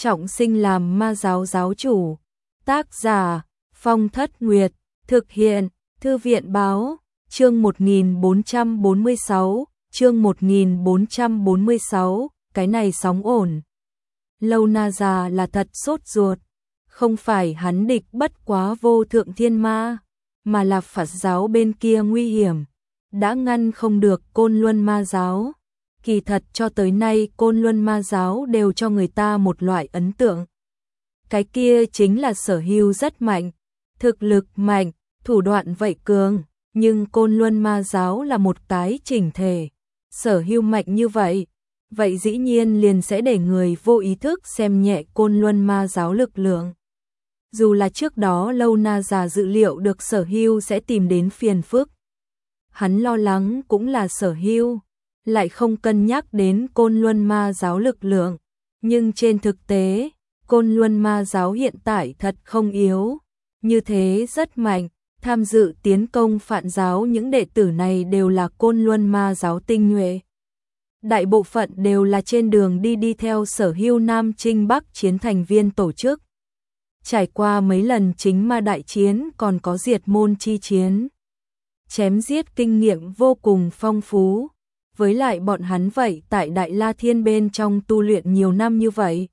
trọng sinh làm ma giáo giáo chủ. Tác giả Phong Thất Nguyệt, thực hiện Thư viện báo, chương 1446, cái này sóng ổn. Lâu Na già là thật sốt ruột, không phải hắn địch bất quá Vô Thượng Thiên Ma, mà là Phật giáo bên kia nguy hiểm, đã ngăn không được Côn Luân Ma giáo. Kỳ thật cho tới nay Côn Luân Ma giáo đều cho người ta một loại ấn tượng. Cái kia chính là Sở Hưu rất mạnh, thực lực mạnh, thủ đoạn vậy cường, nhưng Côn Luân Ma giáo là một cái chỉnh thể. Sở Hưu mạnh như vậy, vậy dĩ nhiên liền sẽ để người vô ý thức xem nhẹ Côn Luân Ma giáo lực lượng. Dù là trước đó Lâu Na già dự liệu được Sở Hưu sẽ tìm đến phiền phức, hắn lo lắng cũng là Sở Hưu lại không cân nhắc đến Côn Luân Ma giáo lực lượng, nhưng trên thực tế, Côn Luân Ma giáo hiện tại thật không yếu, như thế rất mạnh, tham dự tiến công Phạn giáo những đệ tử này đều là Côn Luân Ma giáo tinh nhuệ. Đại bộ phận đều là trên đường đi theo Sở Hưu Nam Trinh Bắc chiến thành viên tổ chức. Trải qua mấy lần chính ma đại chiến còn có diệt môn chi chiến. Chém giết kinh nghiệm vô cùng phong phú. Với lại bọn hắn vậy tại Đại La Thiên bên trong tu luyện nhiều năm như vậy.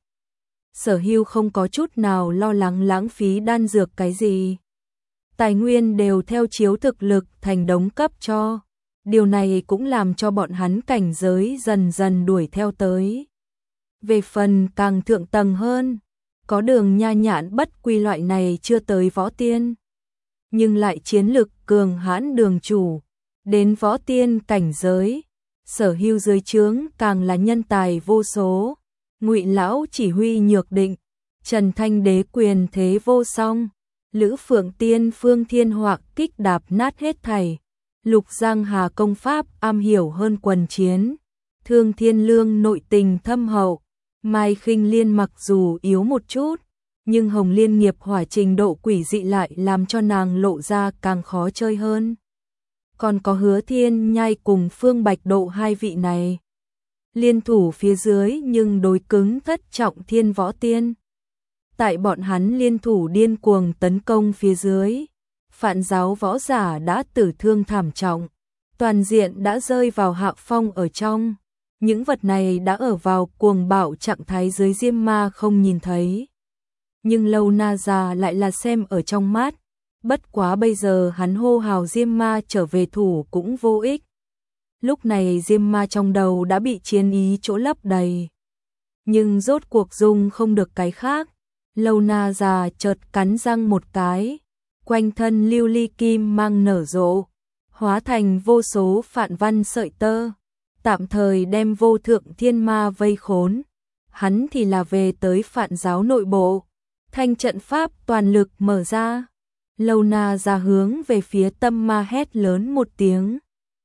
Sở Hưu không có chút nào lo lắng lãng phí đan dược cái gì. Tài nguyên đều theo chiếu thực lực thành đống cấp cho. Điều này cũng làm cho bọn hắn cảnh giới dần dần đuổi theo tới. Về phần càng thượng tầng hơn, có Đường Nha Nhạn bất quy loại này chưa tới võ tiên, nhưng lại chiến lực cường hãn đường chủ, đến võ tiên cảnh giới. Sở Hưu dưới trướng càng là nhân tài vô số, Ngụy lão chỉ huy nhược định, Trần Thanh đế quyền thế vô song, Lữ Phượng Tiên phương thiên họa kích đạp nát hết thảy, Lục Giang Hà công pháp am hiểu hơn quần chiến, Thương Thiên Lương nội tình thâm hậu, Mai Khinh Liên mặc dù yếu một chút, nhưng Hồng Liên nghiệp hỏa trình độ quỷ dị lại làm cho nàng lộ ra càng khó chơi hơn. Còn có Hứa Thiên Nhai cùng Phương Bạch Độ hai vị này liên thủ phía dưới nhưng đối cứng thất trọng thiên võ tiên. Tại bọn hắn liên thủ điên cuồng tấn công phía dưới, Phạn giáo võ giả đã tử thương thảm trọng, toàn diện đã rơi vào hạ phong ở trong. Những vật này đã ở vào cuồng bạo trạng thái dưới Diêm Ma không nhìn thấy. Nhưng Lâu Na già lại là xem ở trong mắt. Bất quá bây giờ hắn hô hào Diêm Ma trở về thủ cũng vô ích. Lúc này Diêm Ma trong đầu đã bị chiến ý chỗ lấp đầy. Nhưng rốt cuộc dung không được cái khác. Lâu Na già chợt cắn răng một cái. Quanh thân lưu ly kim mang nở rộ. Hóa thành vô số phạn văn sợi tơ. Tạm thời đem Vô Thượng Thiên Ma vây khốn. Hắn thì là về tới Phạn giáo nội bộ. Thanh trận pháp toàn lực mở ra. Lâu Na ra hướng về phía Tâm Ma hét lớn một tiếng.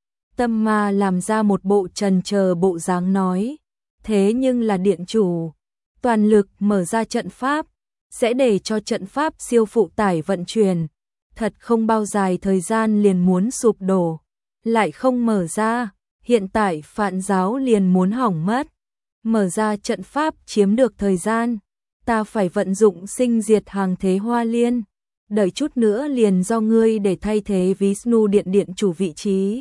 Tâm Ma làm ra một bộ trần chờ bộ dáng nói. Thế nhưng là điện chủ. Toàn lực mở ra trận pháp. Sẽ để cho trận pháp siêu phụ tải vận chuyển. Thật không bao dài thời gian liền muốn sụp đổ. Lại không mở ra. Hiện tại Phạn giáo liền muốn hỏng mất. Mở ra trận pháp chiếm được thời gian. Ta phải vận dụng sinh diệt hàng thế hoa liên. Đợi chút nữa liền do ngươi để thay thế Vishnu điện điện chủ vị trí.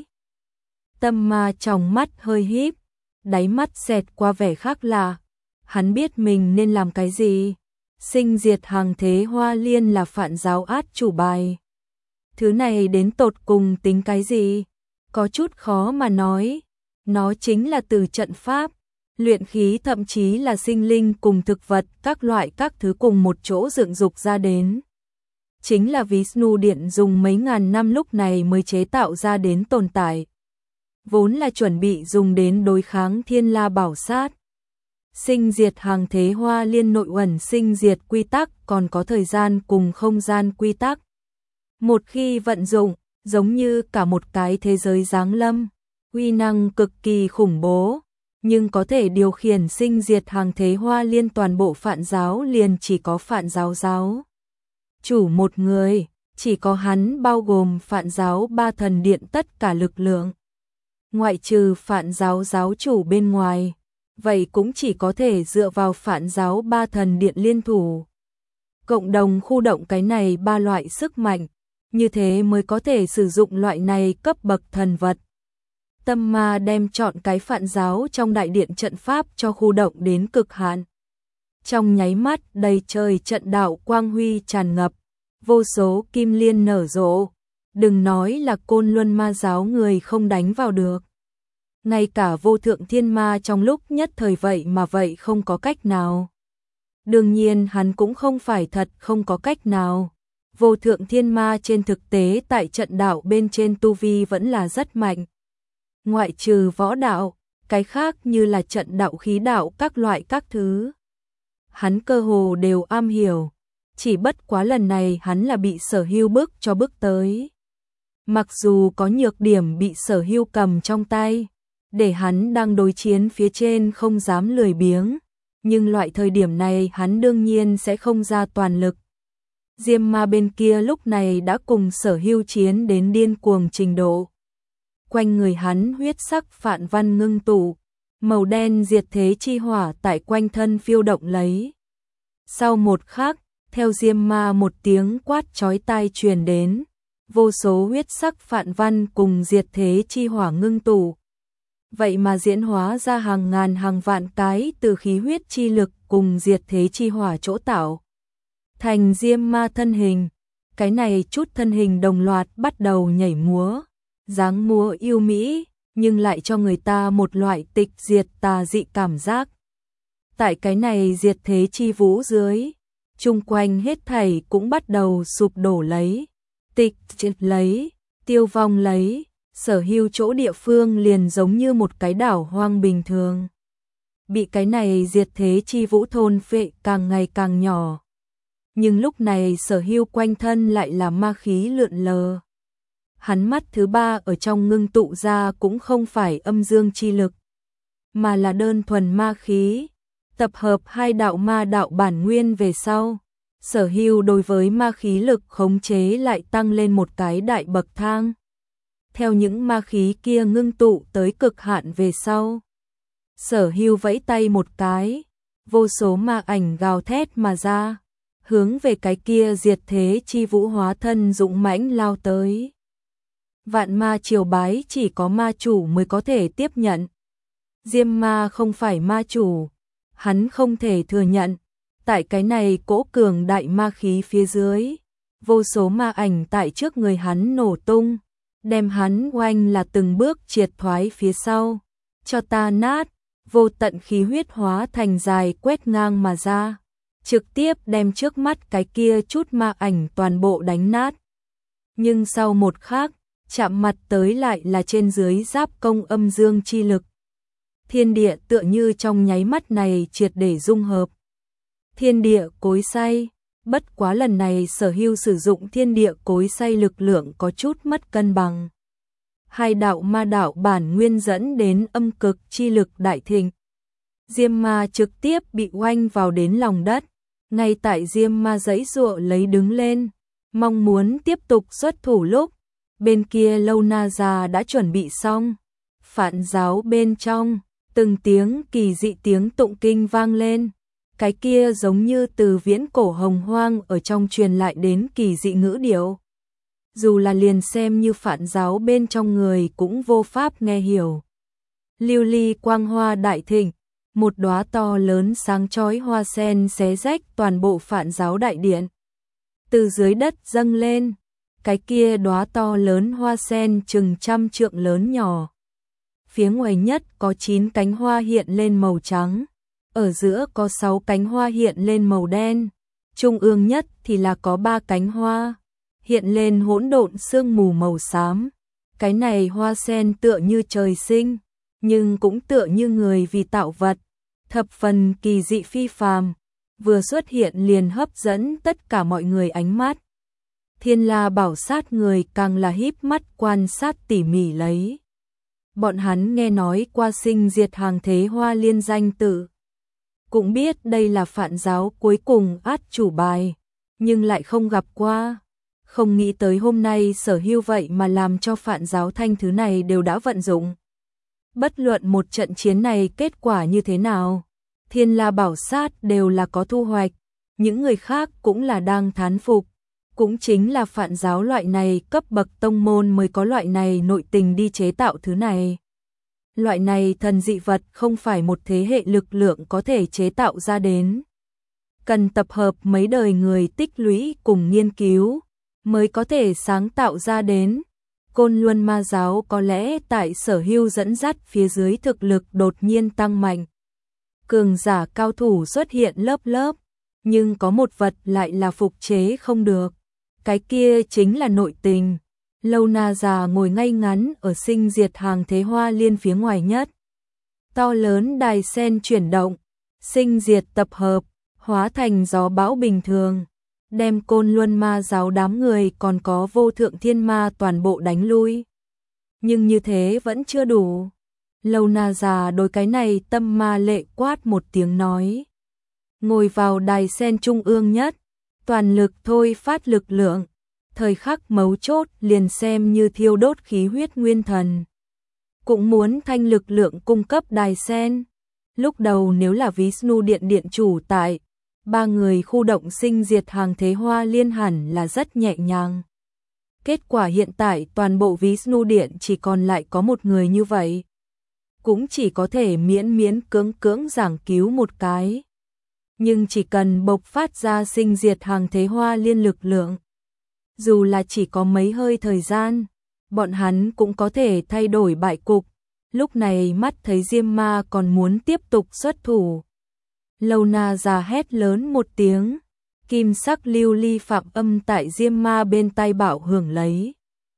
Tâm Ma trong mắt hơi híp, đáy mắt xẹt qua vẻ khác lạ. Hắn biết mình nên làm cái gì. Sinh diệt hàng thế hoa liên là Phạn giáo át chủ bài. Thứ này đến tột cùng tính cái gì? Có chút khó mà nói. Nó chính là từ trận pháp, luyện khí thậm chí là sinh linh cùng thực vật các loại các thứ cùng một chỗ dựng dục ra đến. Chính là Vishnu điện dùng mấy ngàn năm lúc này mới chế tạo ra đến tồn tại. Vốn là chuẩn bị dùng đến đối kháng Thiên La bảo sát. Sinh diệt hàng thế hoa liên nội ẩn sinh diệt quy tắc còn có thời gian cùng không gian quy tắc. Một khi vận dụng, giống như cả một cái thế giới giáng lâm, uy năng cực kỳ khủng bố, nhưng có thể điều khiển sinh diệt hàng thế hoa liên toàn bộ Phạn giáo liền chỉ có Phạn giáo giáo chủ một người, chỉ có hắn bao gồm Phạn giáo ba thần điện tất cả lực lượng. Ngoại trừ Phạn giáo giáo chủ bên ngoài, vậy cũng chỉ có thể dựa vào Phạn giáo ba thần điện liên thủ. Cộng đồng khu động cái này ba loại sức mạnh, như thế mới có thể sử dụng loại này cấp bậc thần vật. Tâm ma đem chọn cái Phạn giáo trong đại điện trận pháp cho khu động đến cực hạn. Trong nháy mắt đầy trời trận đạo quang huy tràn ngập, vô số kim liên nở rộ, đừng nói là Côn Luân ma giáo người không đánh vào được. Ngay cả vô thượng thiên ma trong lúc nhất thời vậy mà vậy không có cách nào. Đương nhiên hắn cũng không phải thật không có cách nào. Vô thượng thiên ma trên thực tế tại trận đạo bên trên tu vi vẫn là rất mạnh. Ngoại trừ võ đạo, cái khác như là trận đạo khí đạo các loại các thứ. Hắn cơ hồ đều am hiểu, chỉ bất quá lần này hắn là bị Sở Hưu bức cho bức tới. Mặc dù có nhược điểm bị Sở Hưu cầm trong tay, để hắn đang đối chiến phía trên không dám lười biếng, nhưng loại thời điểm này hắn đương nhiên sẽ không ra toàn lực. Diêm ma bên kia lúc này đã cùng Sở Hưu chiến đến điên cuồng trình độ. Quanh người hắn huyết sắc phạn văn ngưng tụ, màu đen diệt thế chi hỏa tại quanh thân phiêu động lấy. Sau một khắc, theo Diêm ma một tiếng quát chói tai truyền đến, vô số huyết sắc phạn văn cùng diệt thế chi hỏa ngưng tụ. Vậy mà diễn hóa ra hàng ngàn hàng vạn cái từ khí huyết chi lực cùng diệt thế chi hỏa chỗ tạo thành Diêm ma thân hình. Cái này chút thân hình đồng loạt bắt đầu nhảy múa, dáng múa yêu mỹ, nhưng lại cho người ta một loại tịch diệt tà dị cảm giác. Tại cái này diệt thế chi vũ dưới, chung quanh hết thảy cũng bắt đầu sụp đổ lấy, tịch diệt lấy, tiêu vong lấy. Sở Hưu chỗ địa phương liền giống như một cái đảo hoang bình thường, bị cái này diệt thế chi vũ thôn phệ càng ngày càng nhỏ. Nhưng lúc này Sở Hưu quanh thân lại là ma khí lượn lờ. Hắn mắt thứ ba ở trong ngưng tụ ra cũng không phải âm dương chi lực, mà là đơn thuần ma khí. Tập hợp hai đạo ma đạo bản nguyên về sau, Sở Hưu đối với ma khí lực khống chế lại tăng lên một cái đại bậc thang. Theo những ma khí kia ngưng tụ tới cực hạn về sau, Sở Hưu vẫy tay một cái, vô số ma ảnh gào thét mà ra, hướng về cái kia diệt thế chi vũ hóa thân dũng mãnh lao tới. Vạn ma triều bái chỉ có ma chủ mới có thể tiếp nhận. Diêm ma không phải ma chủ, hắn không thể thừa nhận. Tại cái này cỗ cường đại ma khí phía dưới, vô số ma ảnh tại trước người hắn nổ tung, đem hắn oanh là từng bước triệt thoái phía sau. Cho ta nát, vô tận khí huyết hóa thành dài quét ngang mà ra, trực tiếp đem trước mắt cái kia chút ma ảnh toàn bộ đánh nát. Nhưng sau một khắc, chạm mặt tới lại là trên dưới giáp công âm dương chi lực. Thiên địa tựa như trong nháy mắt này triệt để dung hợp. Thiên địa cối xay, bất quá lần này Sở Hưu sử dụng thiên địa cối xay lực lượng có chút mất cân bằng. Hai đạo ma đạo bản nguyên dẫn đến âm cực chi lực đại thịnh. Diêm ma trực tiếp bị oanh vào đến lòng đất. Ngay tại Diêm ma giãy giụa lấy đứng lên, mong muốn tiếp tục xuất thủ lúc, bên kia Lâu Na già đã chuẩn bị xong. Phạn giáo bên trong, từng tiếng kỳ dị tiếng tụng kinh vang lên. Cái kia giống như từ viễn cổ hồng hoang ở trong truyền lại đến kỳ dị ngữ điệu. Dù là liền xem như Phạn giáo bên trong người cũng vô pháp nghe hiểu. Lưu ly quang hoa đại thịnh, một đóa to lớn sáng chói hoa sen xé rách toàn bộ Phạn giáo đại điện. Từ dưới đất dâng lên, cái kia đóa to lớn hoa sen chừng 100 trượng lớn nhỏ. Phía ngoài nhất có 9 cánh hoa hiện lên màu trắng, ở giữa có 6 cánh hoa hiện lên màu đen, trung ương nhất thì là có 3 cánh hoa hiện lên hỗn độn sương mù màu xám. Cái này hoa sen tựa như trời sinh, nhưng cũng tựa như người vì tạo vật, thập phần kỳ dị phi phàm, vừa xuất hiện liền hấp dẫn tất cả mọi người ánh mắt. Thiên La Bảo Sát người càng là híp mắt quan sát tỉ mỉ lấy. Bọn hắn nghe nói qua sinh diệt hàng thế hoa liên danh tự, cũng biết đây là Phạn giáo cuối cùng át chủ bài, nhưng lại không gặp qua. Không nghĩ tới hôm nay Sở Hưu vậy mà làm cho Phạn giáo thanh thứ này đều đã vận dụng. Bất luận một trận chiến này kết quả như thế nào, Thiên La Bảo Sát đều là có thu hoạch, những người khác cũng là đang thán phục. Cũng chính là Phạn giáo loại này cấp bậc tông môn mới có loại này nội tình đi chế tạo thứ này. Loại này thần dị vật không phải một thế hệ lực lượng có thể chế tạo ra đến. Cần tập hợp mấy đời người tích lũy cùng nghiên cứu, mới có thể sáng tạo ra đến. Côn Luân Ma giáo có lẽ tại Sở Hưu dẫn dắt phía dưới thực lực đột nhiên tăng mạnh. Cường giả cao thủ xuất hiện lớp lớp, nhưng có một vật lại là phục chế không được. Cái kia chính là nội tình. Lâu Na già ngồi ngay ngắn ở Sinh Diệt Hàng Thế Hoa Liên phía ngoài nhất. To lớn đài sen chuyển động, sinh diệt tập hợp, hóa thành gió bão bình thường, đem Côn Luân Ma giáo đám người còn có Vô Thượng Thiên Ma toàn bộ đánh lui. Nhưng như thế vẫn chưa đủ. Lâu Na già đối cái này tâm ma lệ quát một tiếng nói. Ngồi vào đài sen trung ương nhất, toàn lực thôi phát lực lượng, thời khắc mấu chốt liền xem như thiêu đốt khí huyết nguyên thần. Cũng muốn thanh lực lượng cung cấp đài sen. Lúc đầu nếu là Vishnu Điện điện chủ tại, ba người khu động Sinh Diệt Hàng Thế Hoa Liên hẳn là rất nhẹ nhàng. Kết quả hiện tại toàn bộ Vishnu Điện chỉ còn lại có một người như vậy. Cũng chỉ có thể miễn miễn cưỡng giảng cứu một cái. Nhưng chỉ cần bộc phát ra Sinh Diệt Hàng Thế Hoa Liên lực lượng, dù là chỉ có mấy hơi thời gian, bọn hắn cũng có thể thay đổi bại cục. Lúc này mắt thấy Diêm Ma còn muốn tiếp tục xuất thủ. Lâu Na già hét lớn một tiếng, kim sắc lưu ly phạm âm tại Diêm Ma bên tai bảo hưởng lấy.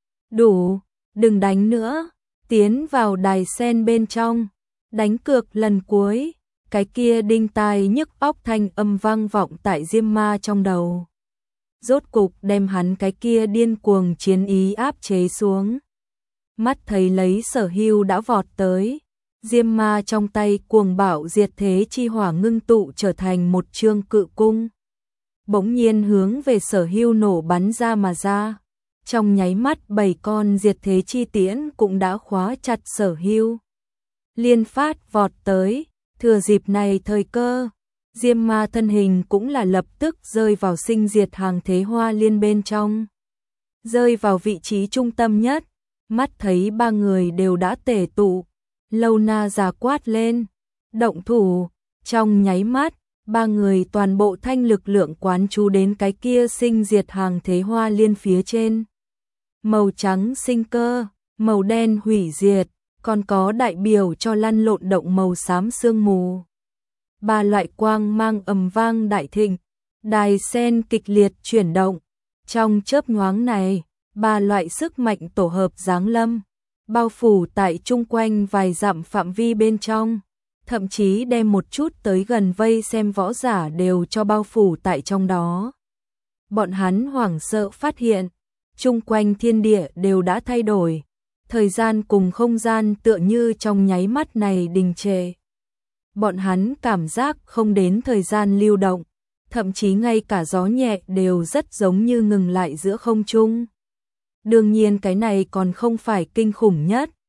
Đủ, đừng đánh nữa, tiến vào đài sen bên trong, đánh cược lần cuối. Cái kia đinh tai nhức óc thanh âm vang vọng tại Diêm Ma trong đầu. Rốt cục đem hắn cái kia điên cuồng chiến ý áp chế xuống. Mắt thấy lấy Sở Hưu đã vọt tới, Diêm Ma trong tay cuồng bạo diệt thế chi hỏa ngưng tụ trở thành một trương cự cung. Bỗng nhiên hướng về Sở Hưu nổ bắn ra mà ra. Trong nháy mắt 7 con diệt thế chi tiễn cũng đã khóa chặt Sở Hưu. Liên phát vọt tới, thừa dịp này thời cơ, Diêm Ma thân hình cũng là lập tức rơi vào Sinh Diệt Hàng Thế Hoa Liên bên trong. Rơi vào vị trí trung tâm nhất, mắt thấy ba người đều đã tề tụ, Lâu Na già quát lên, động thủ. Trong nháy mắt, ba người toàn bộ thanh lực lượng quán chú đến cái kia Sinh Diệt Hàng Thế Hoa Liên phía trên. Màu trắng sinh cơ, màu đen hủy diệt, còn có đại biểu cho lăn lộn động màu xám sương mù. Ba loại quang mang ầm vang đại thịnh, đài sen kịch liệt chuyển động. Trong chớp nhoáng này, ba loại sức mạnh tổ hợp giáng lâm, bao phủ tại chung quanh vài dặm phạm vi bên trong, thậm chí đem một chút tới gần vây xem võ giả đều cho bao phủ tại trong đó. Bọn hắn hoảng sợ phát hiện, chung quanh thiên địa đều đã thay đổi, thời gian cùng không gian tựa như trong nháy mắt này đình trệ. Bọn hắn cảm giác không đến thời gian lưu động, thậm chí ngay cả gió nhẹ đều rất giống như ngừng lại giữa không trung. Đương nhiên cái này còn không phải kinh khủng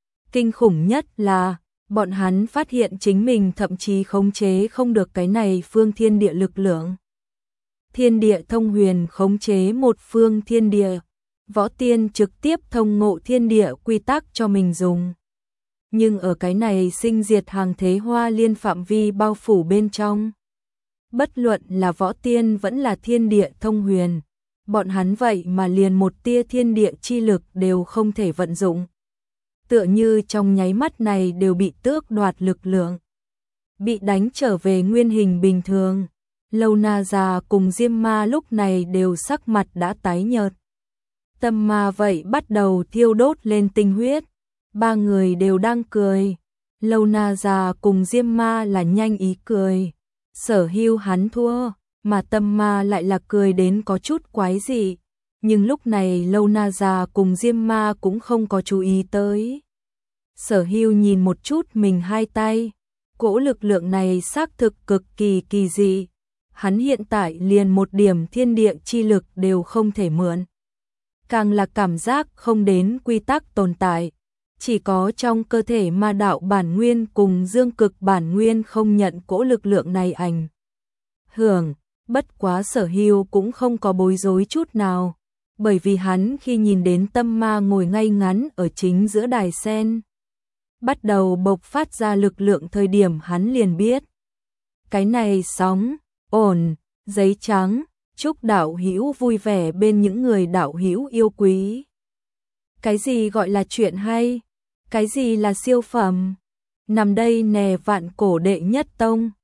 nhất là bọn hắn phát hiện chính mình thậm chí khống chế không được cái này phương thiên địa lực lượng. Thiên địa thông huyền khống chế một phương thiên địa, võ tiên trực tiếp thông ngộ thiên địa quy tắc cho mình dùng. Nhưng ở cái này Sinh Diệt Hàng Thế Hoa Liên phạm vi bao phủ bên trong, bất luận là võ tiên vẫn là thiên địa thông huyền, bọn hắn vậy mà liền một tia thiên địa chi lực đều không thể vận dụng. Tựa như trong nháy mắt này đều bị tước đoạt lực lượng, bị đánh trở về nguyên hình bình thường. Lâu Na già cùng Diêm Ma lúc này đều sắc mặt đã tái nhợt. Tâm ma vậy bắt đầu thiêu đốt lên tinh huyết. Ba người đều đang cười. Lâu Na già cùng Diêm Ma là nhanh ý cười. Sở Hưu hắn thua, mà tâm ma lại là cười đến có chút quái dị. Nhưng lúc này Lâu Na già cùng Diêm Ma cũng không có chú ý tới. Sở Hưu nhìn một chút mình hai tay. Cỗ lực lượng này xác thực cực kỳ kỳ dị. Hắn hiện tại liền một điểm thiên địa chi lực đều không thể mượn. Càng là cảm giác không đến quy tắc tồn tại. Chỉ có trong cơ thể ma đạo bản nguyên cùng dương cực bản nguyên không nhận cỗ lực lượng này ảnh hưởng, bất quá Sở Hưu cũng không có bối rối chút nào, bởi vì hắn khi nhìn đến tâm ma ngồi ngay ngắn ở chính giữa đài sen, bắt đầu bộc phát ra lực lượng thời điểm hắn liền biết. Cái này sóng, ổn, giấy trắng, chúc đạo hữu vui vẻ bên những người đạo hữu yêu quý. Cái gì gọi là chuyện hay? Cái gì là siêu phẩm? Nằm đây nè vạn cổ đệ nhất tông.